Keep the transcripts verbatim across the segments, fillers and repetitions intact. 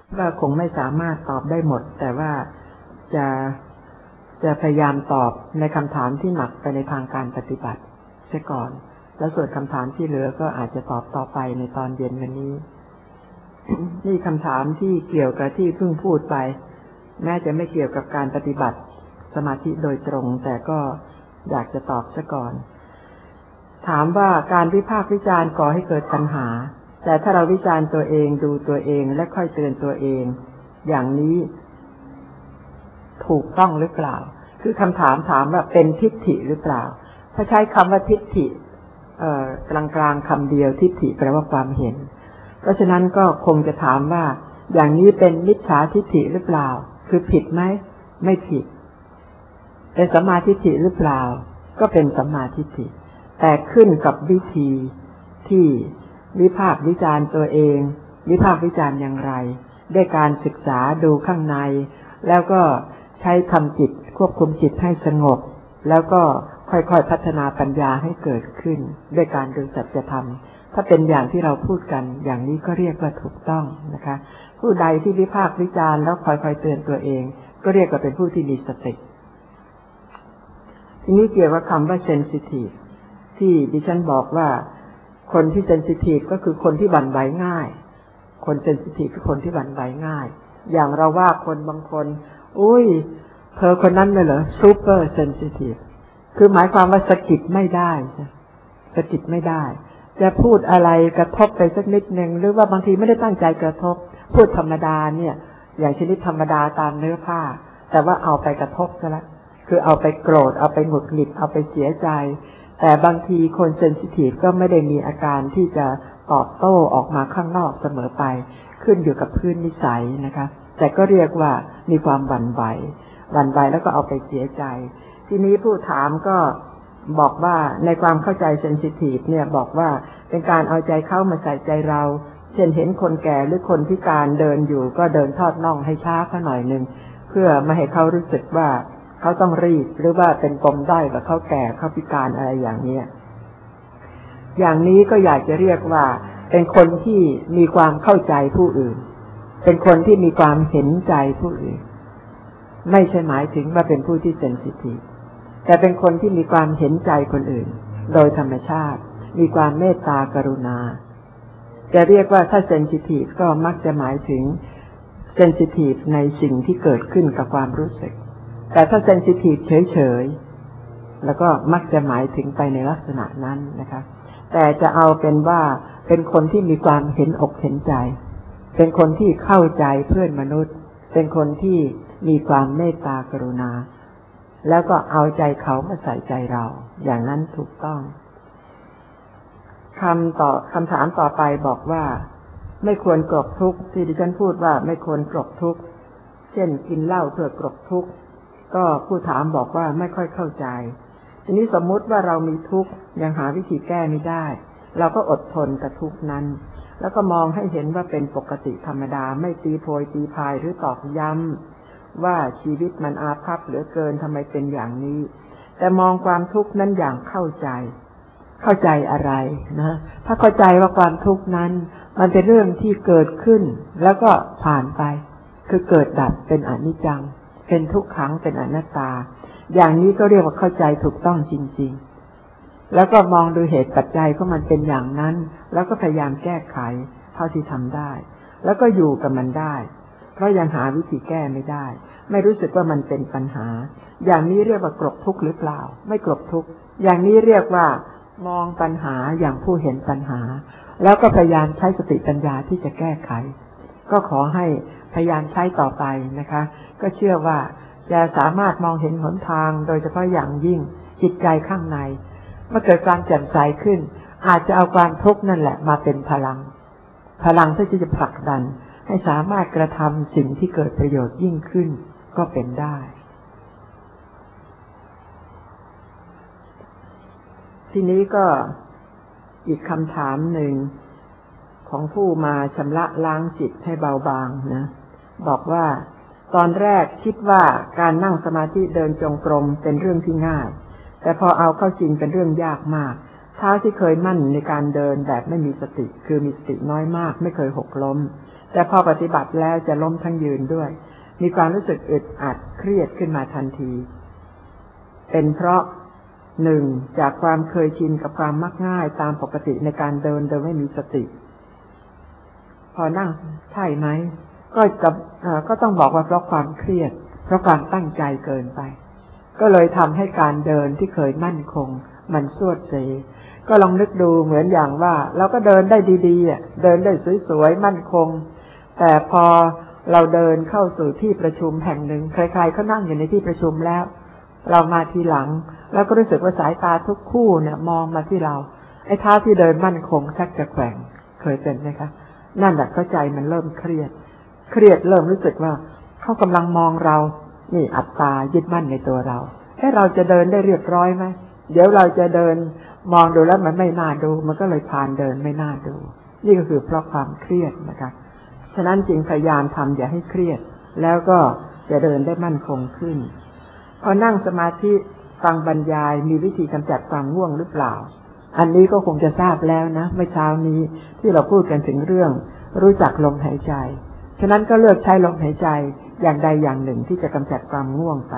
ว่าคงไม่สามารถตอบได้หมดแต่ว่าจะจะพยายามตอบในคำถามที่หนักไปในทางการปฏิบัติเสียก่อนแล้วส่วนคำถามที่เหลือก็อาจจะตอบต่อไปในตอนเย็นวันนี้ นี่คำถามที่เกี่ยวกับที่เพิ่งพูดไปแม้จะไม่เกี่ยวกับการปฏิบัติสมาธิโดยตรงแต่ก็อยากจะตอบซะก่อนถามว่าการวิพากษ์วิจารณ์ก่อให้เกิดปัญหาแต่ถ้าเราวิจารณ์ตัวเองดูตัวเองและค่อยเตือนตัวเองอย่างนี้ถูกต้องหรือเปล่าคือคำถามถามว่าเป็นทิฏฐิหรือเปล่าถ้าใช้คำว่าทิฏฐิเอ่อกลางๆคำเดียวทิฏฐิแปลว่าความเห็นเพราะฉะนั้นก็คงจะถามว่าอย่างนี้เป็นมิจฉาทิฏฐิหรือเปล่าคือผิดไหมไม่ผิดเป็นสัมมาทิฏฐิหรือเปล่าก็เป็นสัมมาทิฏฐิแต่ขึ้นกับวิธีที่วิพากษ์วิจารณ์ตัวเองวิพากษ์วิจารณ์อย่างไรด้วยการศึกษาดูข้างในแล้วก็ใช้ทำจิตควบคุมจิตให้สงบแล้วก็ค่อยๆพัฒนาปัญญาให้เกิดขึ้นด้วยการดูสัจธรรมถ้าเป็นอย่างที่เราพูดกันอย่างนี้ก็เรียกว่าถูกต้องนะคะผู้ใดที่วิพากษ์วิจารณ์แล้วคอยๆเตือนตัวเองก็เรียกว่าเป็นผู้ที่มีสติทีนี้เกี่ยวกับคำว่าเซนซิทีฟที่ดิฉันบอกว่าคนที่เซนซิทีฟก็คือคนที่หวั่นไหวง่ายคนเซนซิทีฟคือคนที่หวั่นไหวง่ายอย่างเราว่าคนบางคนอุ้ยเธอคนนั้นเลยเหรอซูเปอร์เซนซิทีฟคือหมายความว่าสะกิดไม่ได้สะกิดไม่ได้จะพูดอะไรกระทบไปสักนิดนึงหรือว่าบางทีไม่ได้ตั้งใจกระทบพูดธรรมดาเนี่ยอย่างชนิดธรรมดาตามเนื้อผ้าแต่ว่าเอาไปกระทบซะละคือเอาไปโกรธเอาไปหงุดหงิดเอาไปเสียใจแต่บางทีคนเซนซิทีฟก็ไม่ได้มีอาการที่จะตอบโต้ออกมาข้างนอกเสมอไปขึ้นอยู่กับพื้นนิสัยนะคะแต่ก็เรียกว่ามีความหวั่นไหวหวั่นไหวแล้วก็เอาไปเสียใจทีนี้ผู้ถามก็บอกว่าในความเข้าใจเซนซิทีฟเนี่ยบอกว่าเป็นการเอาใจเข้ามาใส่ใจเราเช่นเห็นคนแก่หรือคนพิการเดินอยู่ก็เดินทอดน่องให้ช้าเขาหน่อยนึงเพื่อไม่ให้เขารู้สึกว่าเขาต้องรีบหรือว่าเป็นปมด้อยกับเขาแก่เขาพิการอะไรอย่างนี้อย่างนี้ก็อยากจะเรียกว่าเป็นคนที่มีความเข้าใจผู้อื่นเป็นคนที่มีความเห็นใจผู้อื่นไม่ใช่หมายถึงว่าเป็นผู้ที่เซนซิทีฟแต่เป็นคนที่มีความเห็นใจคนอื่นโดยธรรมชาติมีความเมตตากรุณาจะเรียกว่าถ้าเซนซิทีฟก็มักจะหมายถึงเซนซิทีฟในสิ่งที่เกิดขึ้นกับความรู้สึกแต่ถ้าเซนซิทีฟเฉยๆแล้วก็มักจะหมายถึงไปในลักษณะนั้นนะคะแต่จะเอาเป็นว่าเป็นคนที่มีความเห็นอกเห็นใจเป็นคนที่เข้าใจเพื่อนมนุษย์เป็นคนที่มีความเมตตากรุณาแล้วก็เอาใจเขามาใส่ใจเราอย่างนั้นถูกต้องคำต่อคำถามต่อไปบอกว่าไม่ควรกลบทุกข์ที่ดิฉันพูดว่าไม่ควรกลบทุกข์เช่นกินเหล้าเพื่อกลบทุกข์ก็ผู้ถามบอกว่าไม่ค่อยเข้าใจทีนี้สมมุติว่าเรามีทุกข์ยังหาวิธีแก้ไม่ได้เราก็อดทนกับทุกข์นั้นแล้วก็มองให้เห็นว่าเป็นปกติธรรมดาไม่ตีโพยตีพายหรือตอกย้ำว่าชีวิตมันอาภัพเหลือเกินทำไมเป็นอย่างนี้แต่มองความทุกข์นั้นอย่างเข้าใจเข้าใจอะไรนะถ้าเข้าใจว่าความทุกข์นั้นมันเป็นเรื่องที่เกิดขึ้นแล้วก็ผ่านไปคือเกิดดับเป็นอนิจจังเป็นทุกขังเป็นอนัตตาอย่างนี้ก็เรียกว่าเข้าใจถูกต้องจริงๆแล้วก็มองดูเหตุปัจจัยของมันเป็นอย่างนั้นแล้วก็พยายามแก้ไขเท่าที่ทำได้แล้วก็อยู่กับมันได้เพราะยังหาวิธีแก้ไม่ได้ไม่รู้สึกว่ามันเป็นปัญหาอย่างนี้เรียกว่ากลบทุกข์หรือเปล่าไม่กลบทุกข์อย่างนี้เรียกว่ามองปัญหาอย่างผู้เห็นปัญหาแล้วก็พยายามใช้สติปัญญาที่จะแก้ไขก็ขอให้พยายามใช้ต่อไปนะคะก็เชื่อว่าจะสามารถมองเห็นหนทางโดยเฉพาะอย่างยิ่งจิตใจข้างในเมื่อเกิดความแจ่มใสขึ้นอาจจะเอาความทุกข์นั่นแหละมาเป็นพลังพลังที่จะผลักดันให้สามารถกระทำสิ่งที่เกิดประโยชน์ยิ่งขึ้นก็เป็นได้ทีนี้ก็อีกคำถามหนึ่งของผู้มาชำระล้างจิตให้เบาบางนะบอกว่าตอนแรกคิดว่าการนั่งสมาธิเดินจงกรมเป็นเรื่องที่ง่ายแต่พอเอาเข้าจริงเป็นเรื่องยากมากเท้าที่เคยมั่นในการเดินแบบไม่มีสติคือมีสติน้อยมากไม่เคยหกล้มแต่พอปฏิบัติแล้วจะล้มทั้งยืนด้วยมีความรู้สึกอึดอัดเครียดขึ้นมาทันทีเป็นเพราะหนึ่งจากความเคยชินกับความมักง่ายตามปกติในการเดินโดยไม่มีสติพอนั่งใช่ไหมก็จะก็ต้องบอกว่าเพราะความเครียดเพราะความตั้งใจเกินไปก็เลยทำให้การเดินที่เคยมั่นคงมันสวดเสก็ลองนึกดูเหมือนอย่างว่าเราก็เดินได้ดีๆอ่ะเดินได้สวยๆมั่นคงแต่พอเราเดินเข้าสู่ที่ประชุมแห่งหนึ่งใครๆเขานั่งอยู่ในที่ประชุมแล้วเรามาทีหลังแล้วก็รู้สึกว่าสายตาทุกคู่เนี่ยมองมาที่เราไอ้เท้าที่เดินมั่นคงชักจะแกว่งเคยเป็นไหมคะนั่นแหละก็ใจมันเริ่มเครียดเครียดเริ่มรู้สึกว่าเขากำลังมองเรานี่อัตตายึดมั่นในตัวเราให้เราจะเดินได้เรียบร้อยไหมเดี๋ยวเราจะเดินมองดูแล้วมันไม่น่าดูมันก็เลยผ่านเดินไม่น่าดูนี่ก็คือเพราะความเครียดนะคะฉะนั้นจึงพยายามทำอย่าให้เครียดแล้วก็จะเดินได้มั่นคงขึ้นพอนั่งสมาธิฟังบรรยายมีวิธีกำจัดความง่วงหรือเปล่าอันนี้ก็คงจะทราบแล้วนะเมื่อเช้านี้ที่เราพูดกันถึงเรื่องรู้จักลมหายใจฉะนั้นก็เลือกใช้ลมหายใจอย่างใดอย่างหนึ่งที่จะกำจัดความง่วงไป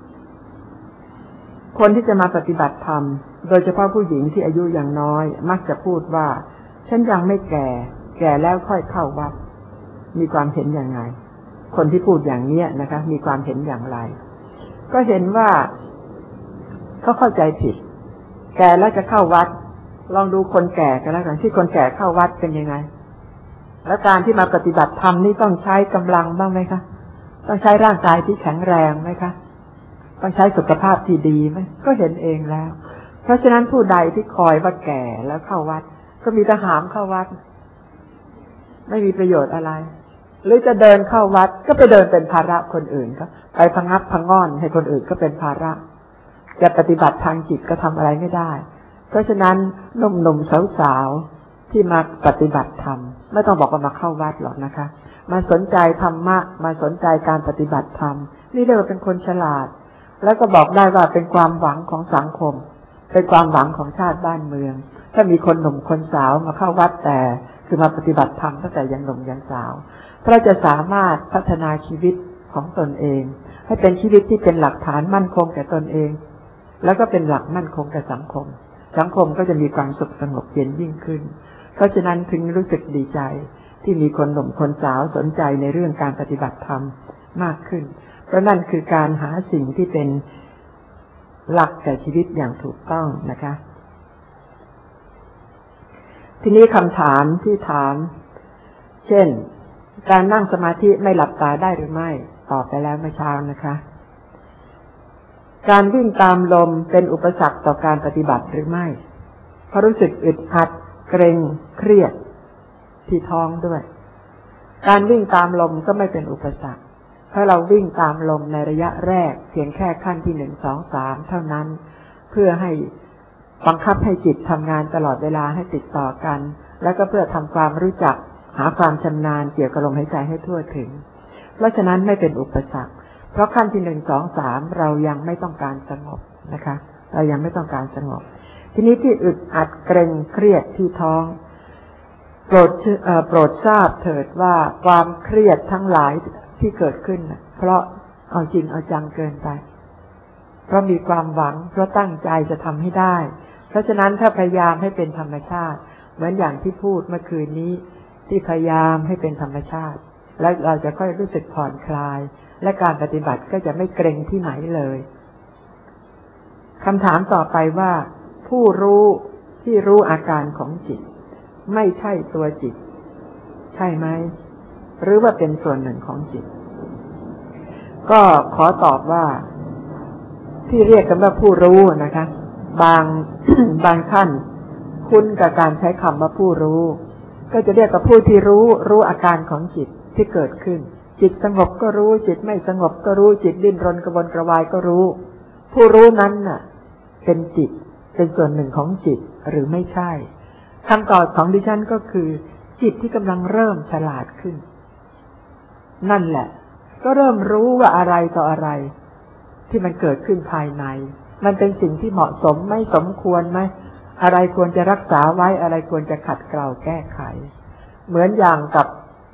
คนที่จะมาปฏิบัติธรรมโดยเฉพาะผู้หญิงที่อายุยังน้อยมักจะพูดว่าฉันยังไม่แก่แก่แล้วค่อยเข้าวัดมีความเห็นอย่างไรคนที่พูดอย่างนี้นะคะมีความเห็นอย่างไรก็เห็นว่าเขาเข้าใจผิดแก่แล้วจะเข้าวัดลองดูคนแก่กันแล้วกันที่คนแก่เข้าวัดเป็นยังไงแล้วการที่มาปฏิบัติธรรมนี่ต้องใช้กำลังบ้างไหมคะต้องใช้ร่างกายที่แข็งแรงไหมคะต้องใช้สุขภาพที่ดีไหมก็เห็นเองแล้วเพราะฉะนั้นผู้ใดที่คอยว่าแก่แล้วเข้าวัดก็มีแต่หามเข้าวัดไม่มีประโยชน์อะไรหรือจะเดินเข้าวัดก็ไปเดินเป็นภาระคนอื่นก็ไปพังงับพังงอนให้คนอื่นก็เป็นภาระจะปฏิบัติทางจิตก็ทำอะไรไม่ได้เพราะฉะนั้นหนุ่มๆสาวๆที่มาปฏิบัติธรรมไม่ต้องบอกว่ามาเข้าวัดหรอกนะคะมาสนใจธรรมะมาสนใจการปฏิบัติธรรมนี่เรียกว่าเป็นคนฉลาดแล้วก็บอกได้ว่าเป็นความหวังของสังคมเป็นความหวังของชาติบ้านเมืองถ้ามีคนหนุ่มคนสาวมาเข้าวัดแต่คือมาปฏิบัติธรรมตั้งแต่ยังหนุ่มยังสาวเพราะจะสามารถพัฒนาชีวิตของตนเองให้เป็นชีวิตที่เป็นหลักฐานมั่นคงแก่ตนเองแล้วก็เป็นหลักมั่นคงแก่สังคมสังคมก็จะมีความสุขสงบเย็นยิ่งขึ้นเพราะฉะนั้นถึงรู้สึกดีใจที่มีคนหนุ่มคนสาวสนใจในเรื่องการปฏิบัติธรรมมากขึ้นเพราะนั่นคือการหาสิ่งที่เป็นหลักแก่ชีวิตอย่างถูกต้องนะคะทีนี้คำถามที่ถามเช่นการนั่งสมาธิไม่หลับตาได้หรือไม่ตอบไปแล้วเมื่อเช้านะคะการวิ่งตามลมเป็นอุปสรรคต่อการปฏิบัติหรือไม่เพราะรู้สึกอึดอัดเกร็งเครียดที่ท้องด้วยการวิ่งตามลมก็ไม่เป็นอุปสรรคเพราะเราวิ่งตามลมในระยะแรกเพียงแค่ขั้นที่หนึ่งสองสามเท่านั้นเพื่อให้บังคับให้จิตทำงานตลอดเวลาให้ติดต่อกันแล้วก็เพื่อทำความรู้จักหาความชำนาญเกี่ยวกับลมหายใจให้ทั่วถึงเพราะฉะนั้นไม่เป็นอุปสรรคเพราะขั้นที่หนึ่งสองสามเรายังไม่ต้องการสงบนะคะเรายังไม่ต้องการสงบทีนี้ที่อึดอัดเกร็งเครียดที่ท้องโปรดโปรดทราบเถิดว่าความเครียดทั้งหลายที่เกิดขึ้นเพราะเอาจริงเอาจังเกินไปเพราะมีความหวังเพราะตั้งใจจะทำให้ได้เพราะฉะนั้นถ้าพยายามให้เป็นธรรมชาติเหมือนอย่างที่พูดเมื่อคืนนี้ที่พยายามให้เป็นธรรมชาติแล้วเราจะค่อยรู้สึกผ่อนคลายและการปฏิบัติก็จะไม่เกร็งที่ไหนเลยคำถามต่อไปว่าผู้รู้ที่รู้อาการของจิตไม่ใช่ตัวจิตใช่ไหมหรือว่าเป็นส่วนหนึ่งของจิตก็ขอตอบว่าที่เรียกกันว่าผู้รู้นะคะบาง บางท่านคุ้นกับการใช้คำว่าผู้รู้ก็จะเรียกว่าผู้ที่รู้รู้อาการของจิตที่เกิดขึ้นจิตสงบก็รู้จิตไม่สงบก็รู้จิตดิ้นรนกระวนกระวายก็รู้ผู้รู้นั้นน่ะเป็นจิตเป็นส่วนหนึ่งของจิตหรือไม่ใช่คำตอบของดิฉันก็คือจิตที่กำลังเริ่มฉลาดขึ้นนั่นแหละก็เริ่มรู้ว่าอะไรต่ออะไรที่มันเกิดขึ้นภายในมันเป็นสิ่งที่เหมาะสมไม่สมควรไหมอะไรควรจะรักษาไว้อะไรควรจะขัดเกลาแก้ไขเหมือนอย่างกับท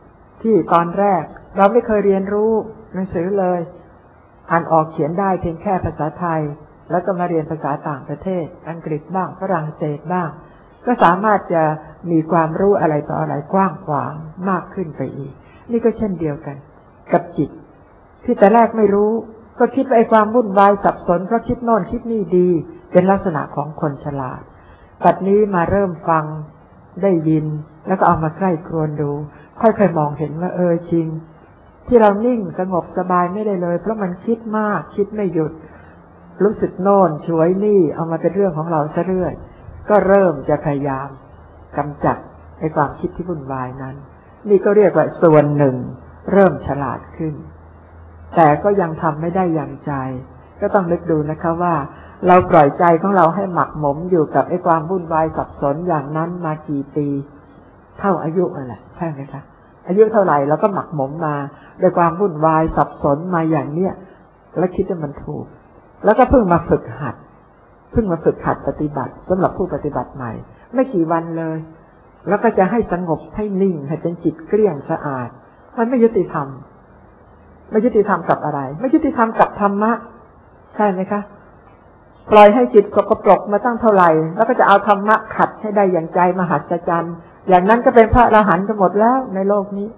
ที่ตอนแรกเราไม่เคยเรียนรู้หนังสือเลยอ่านออกเขียนได้เพียงแค่ภาษาไทยแล้วก็มาเรียนภาษาต่างประเทศอังกฤษบ้างฝรั่งเศสบ้างก็สามารถจะมีความรู้อะไรต่ออะไรกว้างขวางมากขึ้นไปอีกนี่ก็เช่นเดียวกันกับจิตที่แต่แรกไม่รู้ก็คิดว่าไอ้ความวุ่นวายสับสนเพราะคิดโน่นคิดนี่ดีเป็นลักษณะของคนฉลาดปัจจุบันนี้มาเริ่มฟังได้ยินแล้วก็เอามาใกล้ครวญดูค่อยๆมองเห็นว่าเออจริงที่เรานิ่งสงบสบายไม่ได้เลยเพราะมันคิดมากคิดไม่หยุดรู้สึกโน่นช่วยนี่เอามาเป็นเรื่องของเราซะเรื่อยก็เริ่มจะพยายามกำจัดไอ้ความคิดที่วุ่นวายนั้นนี่ก็เรียกว่าส่วนหนึ่งเริ่มฉลาดขึ้นแต่ก็ยังทำไม่ได้อย่างใจก็ต้องนึกดูนะคะว่าเราปล่อยใจของเราให้หมักหมมอยู่กับไอ้ความวุ่นวายสับสนอย่างนั้นมากี่ปีเท่าอายุอะไรใช่ไหมคะอายุเท่าไหร่เราก็หมักหมมมาด้วยความวุ่นวายสับสนมาอย่างเนี้ยแล้วคิดว่ามันถูกแล้วก็เพิ่งมาฝึกหัดเพิ่งมาฝึกหัดปฏิบัติสำหรับผู้ปฏิบัติใหม่ไม่กี่วันเลยแล้วก็จะให้สงบให้นิ่งให้เป็นจิตเกลี้ยงสะอาดมันไม่ยุติธรรมไม่ยุติธรรมกับอะไรไม่ยุติธรรมกับธรรมะใช่ไหมคะปล่อยให้จิตสกปรกมาตั้งเท่าไหร่แล้วก็จะเอาธรรมะขัดให้ได้อย่างใจมหัศจรรย์อย่างนั้นก็เป็นพระอรหันต์กันหมดแล้วในโลกนี้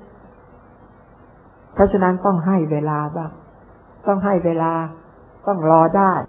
เพราะฉะนั้นต้องให้เวลาบ้างต้องให้เวลาต้องรอได้